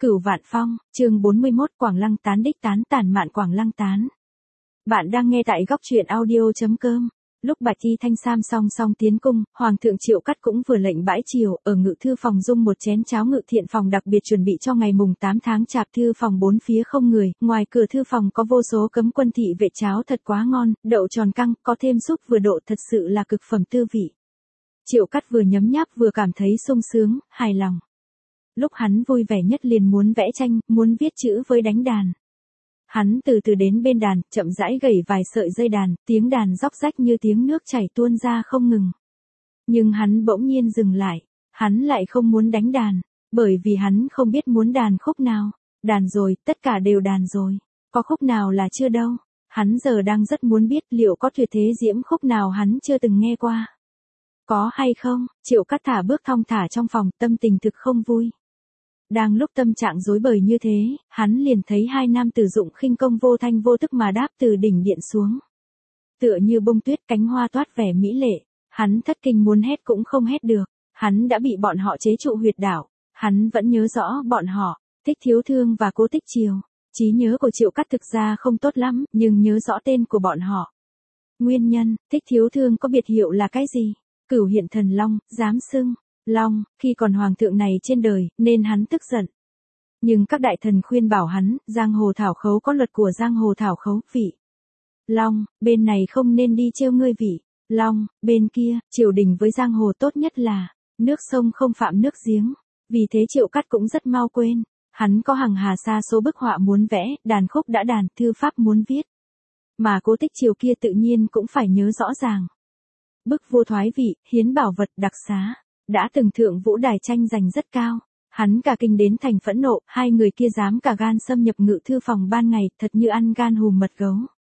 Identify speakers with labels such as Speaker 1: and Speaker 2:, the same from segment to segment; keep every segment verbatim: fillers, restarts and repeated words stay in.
Speaker 1: Cửu Vạn Phong, chương bốn mươi mốt Quảng Lăng tán đích tán tản mạn Quảng Lăng tán. Bạn đang nghe tại góc truyện audio.com. Lúc Bạch Thi Thanh Sam song song tiến cung, Hoàng thượng Triệu Cắt cũng vừa lệnh bãi triều, ở ngự thư phòng dung một chén cháo ngự thiện phòng đặc biệt chuẩn bị cho ngày mùng tám tháng Chạp. Thư phòng bốn phía không người, ngoài cửa thư phòng có vô số cấm quân thị vệ, cháo thật quá ngon, đậu tròn căng, có thêm súp vừa độ, thật sự là cực phẩm tư vị. Triệu Cắt vừa nhấm nháp vừa cảm thấy sung sướng, hài lòng. Lúc hắn vui vẻ nhất liền muốn vẽ tranh, muốn viết chữ với đánh đàn. Hắn từ từ đến bên đàn, chậm rãi gảy vài sợi dây đàn, tiếng đàn róc rách như tiếng nước chảy tuôn ra không ngừng. Nhưng hắn bỗng nhiên dừng lại, hắn lại không muốn đánh đàn, bởi vì hắn không biết muốn đàn khúc nào. Đàn rồi, tất cả đều đàn rồi, có khúc nào là chưa đâu. Hắn giờ đang rất muốn biết liệu có tuyệt thế diễm khúc nào hắn chưa từng nghe qua. Có hay không? Triệu Cắt thả bước thong thả trong phòng, tâm tình thực không vui. Đang lúc tâm trạng rối bời như thế, hắn liền thấy hai nam tử dụng khinh công vô thanh vô tức mà đáp từ đỉnh điện xuống. Tựa như bông tuyết, cánh hoa toát vẻ mỹ lệ, hắn thất kinh muốn hét cũng không hét được, hắn đã bị bọn họ chế trụ huyệt đảo, hắn vẫn nhớ rõ bọn họ, Thích Thiếu Thương và Cố Tích Triều. Trí nhớ của Triệu Cắt thực ra không tốt lắm, nhưng nhớ rõ tên của bọn họ. Nguyên nhân, Thích Thiếu Thương có biệt hiệu là cái gì? Cửu Hiện Thần Long, dám xưng Long, khi còn hoàng thượng này trên đời, nên hắn tức giận. Nhưng các đại thần khuyên bảo hắn, giang hồ thảo khấu có luật của giang hồ thảo khấu, vị Long, bên này không nên đi trêu ngươi vị Long, bên kia, triều đình với giang hồ tốt nhất là, nước sông không phạm nước giếng. Vì thế Triệu Cắt cũng rất mau quên, hắn có hằng hà sa số bức họa muốn vẽ, đàn khúc đã đàn, thư pháp muốn viết. Mà Cố Tích Triều kia tự nhiên cũng phải nhớ rõ ràng. Bức vua thoái vị, hiến bảo vật, đặc xá. Đã từng thượng vũ đài tranh giành rất cao, hắn cả kinh đến thành phẫn nộ, hai người kia dám cả gan xâm nhập ngự thư phòng ban ngày, thật như ăn gan hùm mật gấu.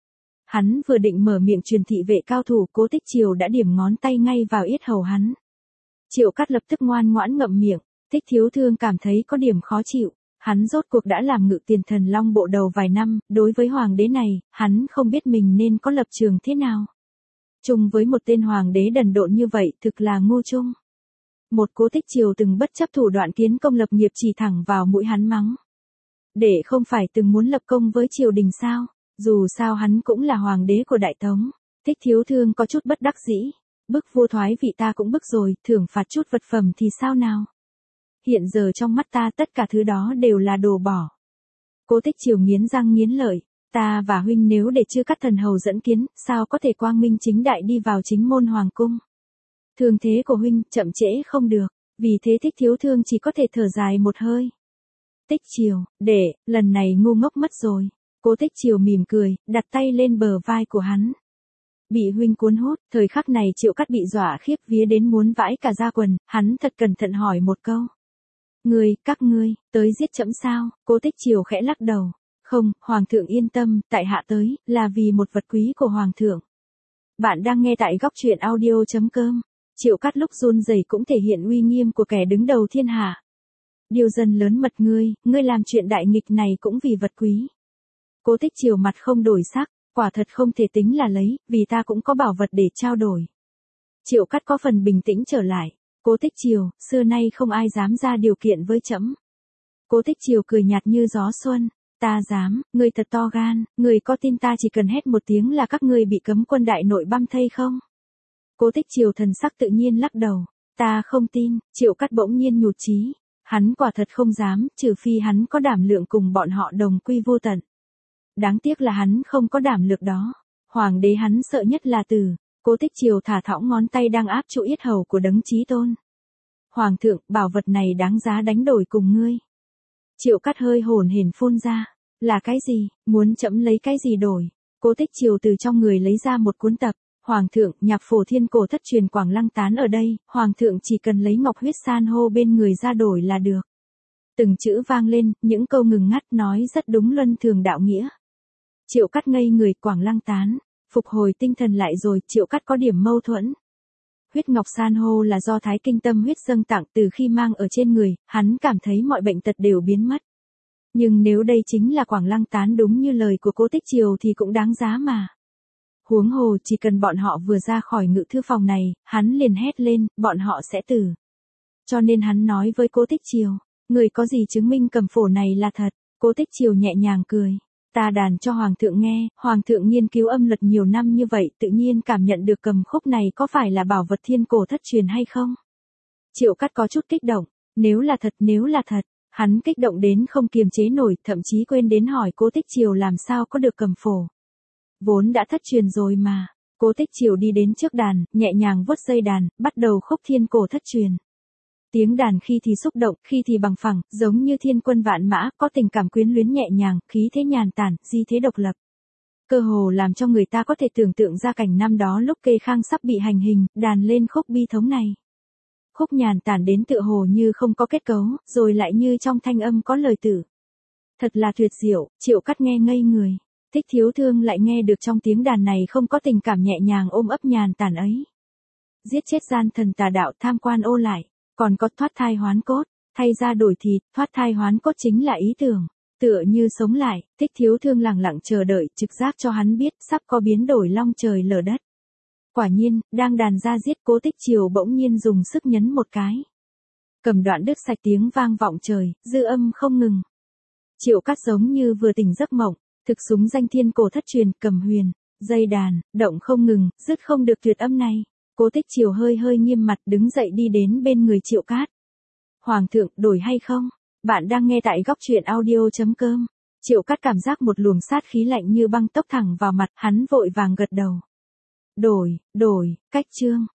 Speaker 1: Hắn vừa định mở miệng truyền thị vệ cao thủ, Cố Tích Triều đã điểm ngón tay ngay vào yết hầu hắn. Triệu Cắt lập tức ngoan ngoãn ngậm miệng, Thích Thiếu Thương cảm thấy có điểm khó chịu, hắn rốt cuộc đã làm ngự tiền thần long bộ đầu vài năm, đối với hoàng đế này, hắn không biết mình nên có lập trường thế nào. Chung với một tên hoàng đế đần độn như vậy thực là ngu chung. Một Cố Tích Triều từng bất chấp thủ đoạn kiến công lập nghiệp chỉ thẳng vào mũi hắn mắng. Để không phải từng muốn lập công với triều đình sao, dù sao hắn cũng là hoàng đế của Đại Tống. Thích Thiếu Thương có chút bất đắc dĩ, bức vua thoái vị ta cũng bức rồi, thưởng phạt chút vật phẩm thì sao nào. Hiện giờ trong mắt ta tất cả thứ đó đều là đồ bỏ. Cố Tích Triều nghiến răng nghiến lợi, ta và huynh nếu để chưa cắt thần hầu dẫn kiến, sao có thể quang minh chính đại đi vào chính môn hoàng cung. Thương thế của huynh, chậm trễ không được, vì thế Thích Thiếu Thương chỉ có thể thở dài một hơi. Tích Triều, để, lần này ngu ngốc mất rồi. Cố Tích Triều mỉm cười, đặt tay lên bờ vai của hắn. Bị huynh cuốn hút, thời khắc này Triệu Cắt bị dọa khiếp vía đến muốn vãi cả da quần, hắn thật cẩn thận hỏi một câu. Ngươi, các ngươi, tới giết trẫm sao? Cố Tích Triều khẽ lắc đầu. Không, hoàng thượng yên tâm, tại hạ tới, là vì một vật quý của hoàng thượng. Bạn đang nghe tại góc truyện audio.com. Triệu Cắt lúc run rẩy cũng thể hiện uy nghiêm của kẻ đứng đầu thiên hạ. Điều dân lớn mật ngươi, ngươi làm chuyện đại nghịch này cũng vì vật quý. Cố Tích Triều mặt không đổi sắc, quả thật không thể tính là lấy, vì ta cũng có bảo vật để trao đổi. Triệu Cắt có phần bình tĩnh trở lại. Cố Tích Triều, xưa nay không ai dám ra điều kiện với trẫm. Cố Tích Triều cười nhạt như gió xuân. Ta dám, ngươi thật to gan, ngươi có tin ta chỉ cần hét một tiếng là các ngươi bị cấm quân đại nội băm thây không? Cố Tích Triều thần sắc tự nhiên lắc đầu. Ta không tin. Triệu Cắt bỗng nhiên nhụt chí. Hắn quả thật không dám, trừ phi hắn có đảm lượng cùng bọn họ đồng quy vô tận. Đáng tiếc là hắn không có đảm lượng đó. Hoàng đế hắn sợ nhất là Tử. Cố Tích Triều thả thõng ngón tay đang áp trụ yết hầu của Đấng Chí Tôn. Hoàng thượng, bảo vật này đáng giá đánh đổi cùng ngươi. Triệu Cắt hơi hổn hển phun ra. Là cái gì, muốn trẫm lấy cái gì đổi? Cố Tích Triều từ trong người lấy ra một cuốn tập. Hoàng thượng, nhạc phổ thiên cổ thất truyền Quảng Lăng tán ở đây, hoàng thượng chỉ cần lấy ngọc huyết san hô bên người ra đổi là được. Từng chữ vang lên, những câu ngừng ngắt nói rất đúng luân thường đạo nghĩa. Triệu Cắt ngây người, Quảng Lăng tán, phục hồi tinh thần lại rồi, Triệu Cắt có điểm mâu thuẫn. Huyết ngọc san hô là do Thái Kinh Tâm huyết dâng tặng, từ khi mang ở trên người, hắn cảm thấy mọi bệnh tật đều biến mất. Nhưng nếu đây chính là Quảng Lăng tán đúng như lời của Cố Tích Triều thì cũng đáng giá mà. Huống hồ chỉ cần bọn họ vừa ra khỏi ngự thư phòng này, hắn liền hét lên, bọn họ sẽ tử. Cho nên hắn nói với Cố Tích Triều, Người có gì chứng minh cầm phổ này là thật? Cố Tích Triều nhẹ nhàng cười. Ta đàn cho Hoàng thượng nghe, Hoàng thượng nghiên cứu âm luật nhiều năm như vậy tự nhiên cảm nhận được cầm khúc này có phải là bảo vật thiên cổ thất truyền hay không? Triệu Cát có chút kích động, nếu là thật, nếu là thật, hắn kích động đến không kiềm chế nổi, thậm chí quên đến hỏi Cố Tích Triều làm sao có được cầm phổ. Vốn đã thất truyền rồi mà. Cố Tích Triều đi đến trước đàn, nhẹ nhàng vuốt dây đàn, bắt đầu khúc thiên cổ thất truyền. Tiếng đàn khi thì xúc động, khi thì bằng phẳng, giống như thiên quân vạn mã, có tình cảm quyến luyến nhẹ nhàng, khí thế nhàn tản, di thế độc lập. Cơ hồ làm cho người ta có thể tưởng tượng ra cảnh năm đó lúc Kê Khang sắp bị hành hình, đàn lên khúc bi thống này. Khúc nhàn tản đến tựa hồ như không có kết cấu, rồi lại như trong thanh âm có lời tử. Thật là tuyệt diệu, Triệu Cát nghe ngây người. Thích Thiếu Thương lại nghe được trong tiếng đàn này không có tình cảm nhẹ nhàng ôm ấp nhàn tản ấy. Giết chết gian thần tà đạo, tham quan ô lại, còn có thoát thai hoán cốt, thay ra đổi thịt, thoát thai hoán cốt chính là ý tưởng, tựa như sống lại. Thích Thiếu Thương lặng lặng chờ đợi, trực giác cho hắn biết sắp có biến đổi long trời lở đất. Quả nhiên, đang đàn ra giết, Cố Tích Triều bỗng nhiên dùng sức nhấn một cái. Cầm đoạn đứt sạch, tiếng vang vọng trời, dư âm không ngừng. Triệu Cát giống như vừa tỉnh giấc mộng, thực súng danh thiên cổ thất truyền, cầm huyền, dây đàn, động không ngừng, dứt không được tuyệt âm này. Cố Tích Triều hơi hơi nghiêm mặt đứng dậy đi đến bên người Triệu Cát. Hoàng thượng, đổi hay không? Bạn đang nghe tại góc truyện audio chấm com. Triệu Cát cảm giác một luồng sát khí lạnh như băng tốc thẳng vào mặt, hắn vội vàng gật đầu. Đổi, đổi, cách chương.